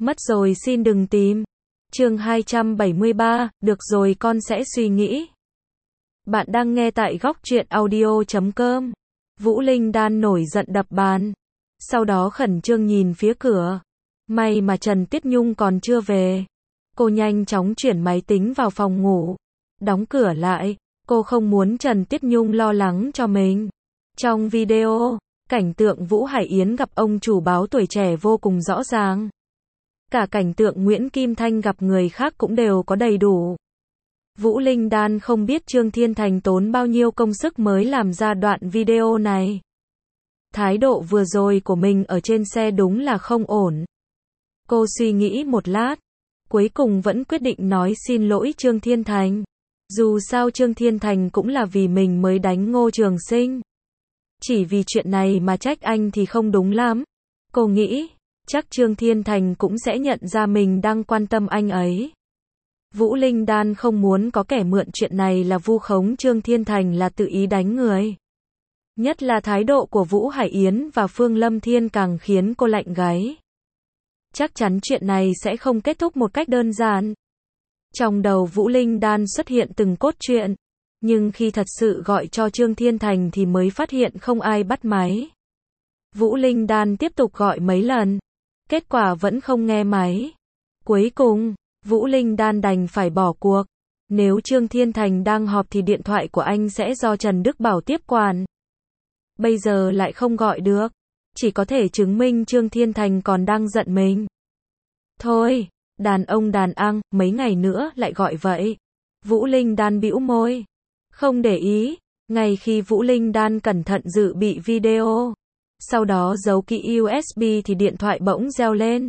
Mất rồi xin đừng tìm. Chương 273, được rồi con sẽ suy nghĩ. Bạn đang nghe tại góc truyện audio.com. Vũ Linh Đan nổi giận đập bàn. Sau đó khẩn trương nhìn phía cửa. May mà Trần Tiết Nhung còn chưa về. Cô nhanh chóng chuyển máy tính vào phòng ngủ. Đóng cửa lại. Cô không muốn Trần Tiết Nhung lo lắng cho mình. Trong video, cảnh tượng Vũ Hải Yến gặp ông chủ báo Tuổi Trẻ vô cùng rõ ràng. Cả cảnh tượng Nguyễn Kim Thanh gặp người khác cũng đều có đầy đủ. Vũ Linh Đan không biết Trương Thiên Thành tốn bao nhiêu công sức mới làm ra đoạn video này. Thái độ vừa rồi của mình ở trên xe đúng là không ổn. Cô suy nghĩ một lát, cuối cùng vẫn quyết định nói xin lỗi Trương Thiên Thành. Dù sao Trương Thiên Thành cũng là vì mình mới đánh Ngô Trường Sinh. Chỉ vì chuyện này mà trách anh thì không đúng lắm. Cô nghĩ, chắc Trương Thiên Thành cũng sẽ nhận ra mình đang quan tâm anh ấy. Vũ Linh Đan không muốn có kẻ mượn chuyện này là vu khống Trương Thiên Thành là tự ý đánh người. Nhất là thái độ của Vũ Hải Yến và Phương Lâm Thiên càng khiến cô lạnh gáy. Chắc chắn chuyện này sẽ không kết thúc một cách đơn giản. Trong đầu Vũ Linh Đan xuất hiện từng cốt truyện, nhưng khi thật sự gọi cho Trương Thiên Thành thì mới phát hiện không ai bắt máy. Vũ Linh Đan tiếp tục gọi mấy lần, kết quả vẫn không nghe máy. Cuối cùng, Vũ Linh Đan đành phải bỏ cuộc. Nếu Trương Thiên Thành đang họp thì điện thoại của anh sẽ do Trần Đức Bảo tiếp quản. Bây giờ lại không gọi được, chỉ có thể chứng minh Trương Thiên Thành còn đang giận mình. Thôi, đàn ông đàn ăn, mấy ngày nữa lại gọi vậy. Vũ Linh Đan bĩu môi, không để ý. Ngay khi Vũ Linh Đan cẩn thận dự bị video, sau đó giấu kỹ USB thì điện thoại bỗng reo lên.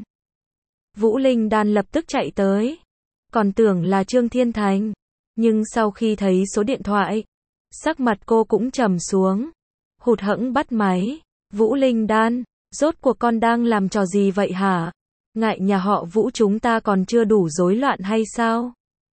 Vũ Linh Đan lập tức chạy tới, còn tưởng là Trương Thiên Thành, nhưng sau khi thấy số điện thoại, sắc mặt cô cũng trầm xuống, hụt hẫng bắt máy. Vũ Linh Đan, rốt cuộc con đang làm trò gì vậy hả? Ngại nhà họ Vũ chúng ta còn chưa đủ rối loạn hay sao?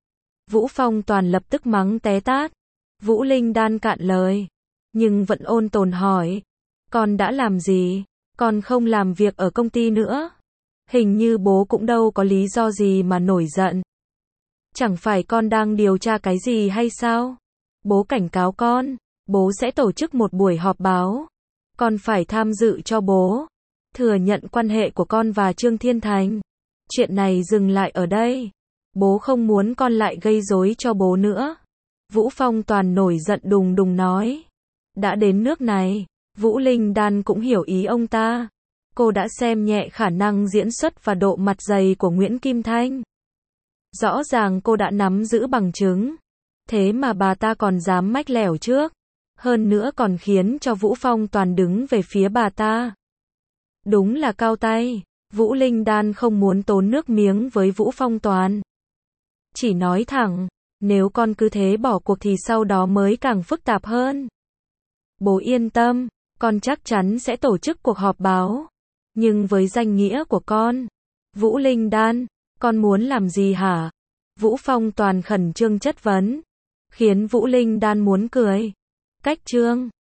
Vũ Phong Toàn lập tức mắng té tát. Vũ Linh Đan cạn lời, nhưng vẫn ôn tồn hỏi, con đã làm gì? Con không làm việc ở công ty nữa. Hình như bố cũng đâu có lý do gì mà nổi giận. Chẳng phải con đang điều tra cái gì hay sao? Bố cảnh cáo con, bố sẽ tổ chức một buổi họp báo. Con phải tham dự cho bố. Thừa nhận quan hệ của con và Trương Thiên Thành. Chuyện này dừng lại ở đây. Bố không muốn con lại gây rối cho bố nữa. Vũ Phong Toàn nổi giận đùng đùng nói. Đã đến nước này, Vũ Linh Đan cũng hiểu ý ông ta. Cô đã xem nhẹ khả năng diễn xuất và độ mặt dày của Nguyễn Kim Thanh. Rõ ràng cô đã nắm giữ bằng chứng. Thế mà bà ta còn dám mách lẻo trước. Hơn nữa còn khiến cho Vũ Phong Toàn đứng về phía bà ta. Đúng là cao tay. Vũ Linh Đan không muốn tốn nước miếng với Vũ Phong Toàn. Chỉ nói thẳng, nếu con cứ thế bỏ cuộc thì sau đó mới càng phức tạp hơn. Bố yên tâm, con chắc chắn sẽ tổ chức cuộc họp báo. Nhưng với danh nghĩa của con, Vũ Linh Đan, con muốn làm gì hả? Vũ Phong Toàn khẩn trương chất vấn, khiến Vũ Linh Đan muốn cười. Cách Trương